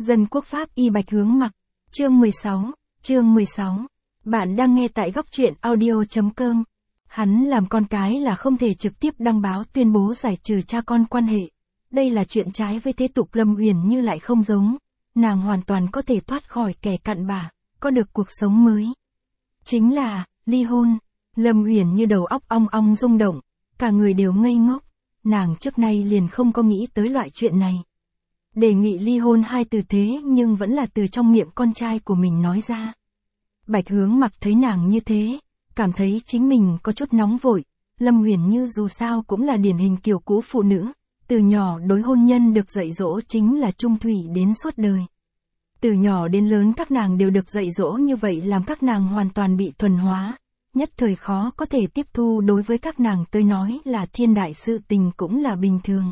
Dân quốc pháp y Bạch Hướng Mặc. Chương 16. Bạn đang nghe tại góc truyện audio.com. Hắn làm con cái là không thể trực tiếp đăng báo tuyên bố giải trừ cha con quan hệ. Đây là chuyện trái với thế tục. Lâm Uyển Như lại không giống. Nàng hoàn toàn có thể thoát khỏi kẻ cặn bã, có được cuộc sống mới. Chính là, ly hôn. Lâm Uyển Như đầu óc ong ong rung động, cả người đều ngây ngốc. Nàng trước nay liền không có nghĩ tới loại chuyện này. Đề nghị ly hôn hai từ thế nhưng vẫn là từ trong miệng con trai của mình nói ra. Bạch Hướng Mặc thấy nàng như thế, cảm thấy chính mình có chút nóng vội. Lâm Uyển Như dù sao cũng là điển hình kiểu cũ phụ nữ, từ nhỏ đối hôn nhân được dạy dỗ chính là chung thủy đến suốt đời. Từ nhỏ đến lớn các nàng đều được dạy dỗ như vậy, làm các nàng hoàn toàn bị thuần hóa, nhất thời khó có thể tiếp thu. Đối với các nàng tới nói là thiên đại sự tình cũng là bình thường.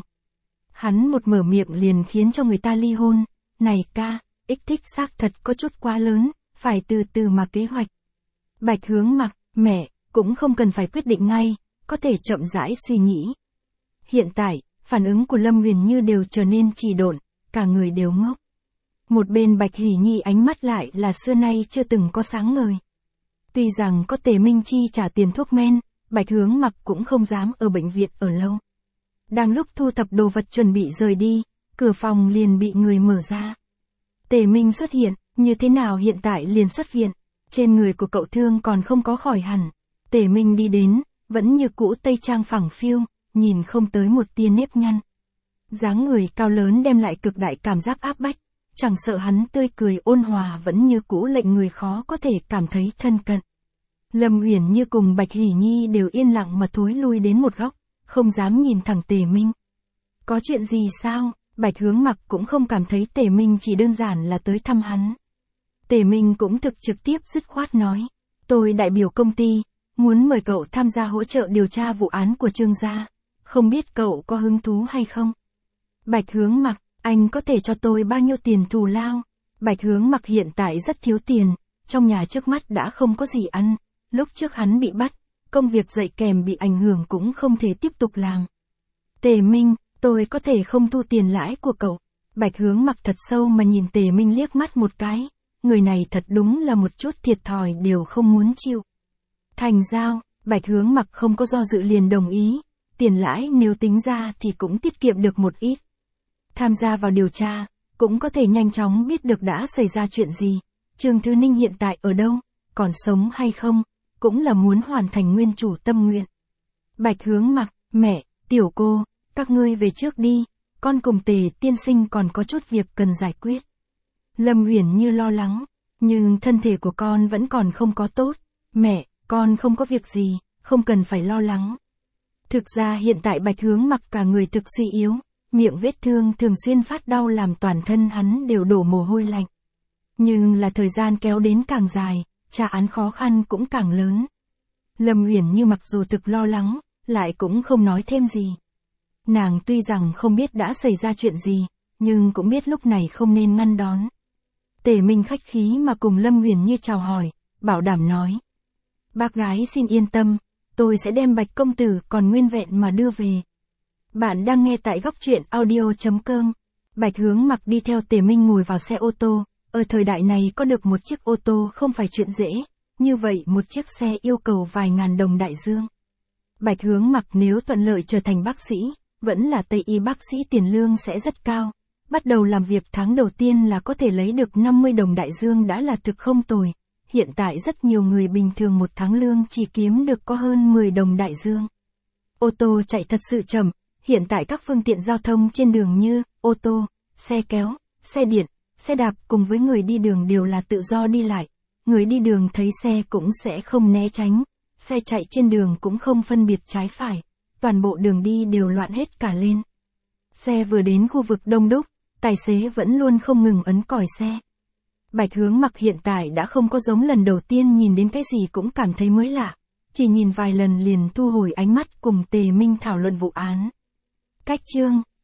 Hắn một mở miệng liền khiến cho người ta ly hôn, này ca, ích thích xác thật có chút quá lớn, phải từ từ mà kế hoạch. Bạch Hướng Mặc, mẹ, cũng không cần phải quyết định ngay, có thể chậm rãi suy nghĩ. Hiện tại, phản ứng của Lâm Uyển Như đều trở nên trì độn, cả người đều ngốc. Một bên Bạch Hỷ Nhi ánh mắt lại là xưa nay chưa từng có sáng ngời. Tuy rằng có Tề Minh Chi trả tiền thuốc men, Bạch Hướng Mặc cũng không dám ở bệnh viện ở lâu. Đang lúc thu thập đồ vật chuẩn bị rời đi, cửa phòng liền bị người mở ra. Tề Minh xuất hiện, như thế nào hiện tại liền xuất viện, trên người của cậu thương còn không có khỏi hẳn. Tề Minh đi đến, vẫn như cũ tây trang phẳng phiu, nhìn không tới một tia nếp nhăn. Dáng người cao lớn đem lại cực đại cảm giác áp bách, chẳng sợ hắn tươi cười ôn hòa vẫn như cũ lệnh người khó có thể cảm thấy thân cận. Lâm Uyển Như cùng Bạch Hỷ Nhi đều yên lặng mà thối lui đến một góc, không dám nhìn thẳng Tề Minh. Có chuyện gì sao? Bạch Hướng Mặc cũng không cảm thấy Tề Minh chỉ đơn giản là tới thăm hắn. Tề Minh cũng trực tiếp dứt khoát nói, tôi đại biểu công ty, muốn mời cậu tham gia hỗ trợ điều tra vụ án của Trương gia, không biết cậu có hứng thú hay không? Bạch Hướng Mặc, anh có thể cho tôi bao nhiêu tiền thù lao? Bạch Hướng Mặc hiện tại rất thiếu tiền, trong nhà trước mắt đã không có gì ăn, lúc trước hắn bị bắt, công việc dạy kèm bị ảnh hưởng cũng không thể tiếp tục làm. Tề Minh, tôi có thể không thu tiền lãi của cậu. Bạch Hướng Mặc thật sâu mà nhìn Tề Minh liếc mắt một cái, người này thật đúng là một chút thiệt thòi đều không muốn chịu. Thành giao, Bạch Hướng Mặc không có do dự liền đồng ý, tiền lãi nếu tính ra thì cũng tiết kiệm được một ít. Tham gia vào điều tra, cũng có thể nhanh chóng biết được đã xảy ra chuyện gì, Trương Thư Ninh hiện tại ở đâu, còn sống hay không, cũng là muốn hoàn thành nguyên chủ tâm nguyện. Bạch Hướng Mặc, mẹ, tiểu cô, các ngươi về trước đi, con cùng Tề tiên sinh còn có chút việc cần giải quyết. Lâm Uyển Như lo lắng, nhưng thân thể của con vẫn còn không có tốt. Mẹ, con không có việc gì, không cần phải lo lắng. Thực ra hiện tại Bạch Hướng Mặc cả người thực suy yếu, miệng vết thương thường xuyên phát đau làm toàn thân hắn đều đổ mồ hôi lạnh. Nhưng là thời gian kéo đến càng dài, tra án khó khăn cũng càng lớn. Lâm Uyển Như mặc dù thực lo lắng, lại cũng không nói thêm gì. Nàng tuy rằng không biết đã xảy ra chuyện gì, nhưng cũng biết lúc này không nên ngăn đón. Tề Minh khách khí mà cùng Lâm Uyển Như chào hỏi, bảo đảm nói. Bác gái xin yên tâm, tôi sẽ đem Bạch công tử còn nguyên vẹn mà đưa về. Bạn đang nghe tại góc truyện audio.com. Bạch Hướng Mặc đi theo Tề Minh ngồi vào xe ô tô, ở thời đại này có được một chiếc ô tô không phải chuyện dễ, như vậy một chiếc xe yêu cầu vài ngàn đồng đại dương. Bạch Hướng Mặc nếu thuận lợi trở thành bác sĩ, vẫn là Tây y bác sĩ tiền lương sẽ rất cao. Bắt đầu làm việc tháng đầu tiên là có thể lấy được 50 đồng đại dương đã là thực không tồi. Hiện tại rất nhiều người bình thường một tháng lương chỉ kiếm được có hơn 10 đồng đại dương. Ô tô chạy thật sự chậm, hiện tại các phương tiện giao thông trên đường như ô tô, xe kéo, xe điện, xe đạp cùng với người đi đường đều là tự do đi lại. Người đi đường thấy xe cũng sẽ không né tránh, xe chạy trên đường cũng không phân biệt trái phải, toàn bộ đường đi đều loạn hết cả lên. Xe vừa đến khu vực đông đúc, tài xế vẫn luôn không ngừng ấn còi xe. Bạch Hướng Mặc hiện tại đã không có giống lần đầu tiên nhìn đến cái gì cũng cảm thấy mới lạ, chỉ nhìn vài lần liền thu hồi ánh mắt cùng Tề Minh thảo luận vụ án. Cách chương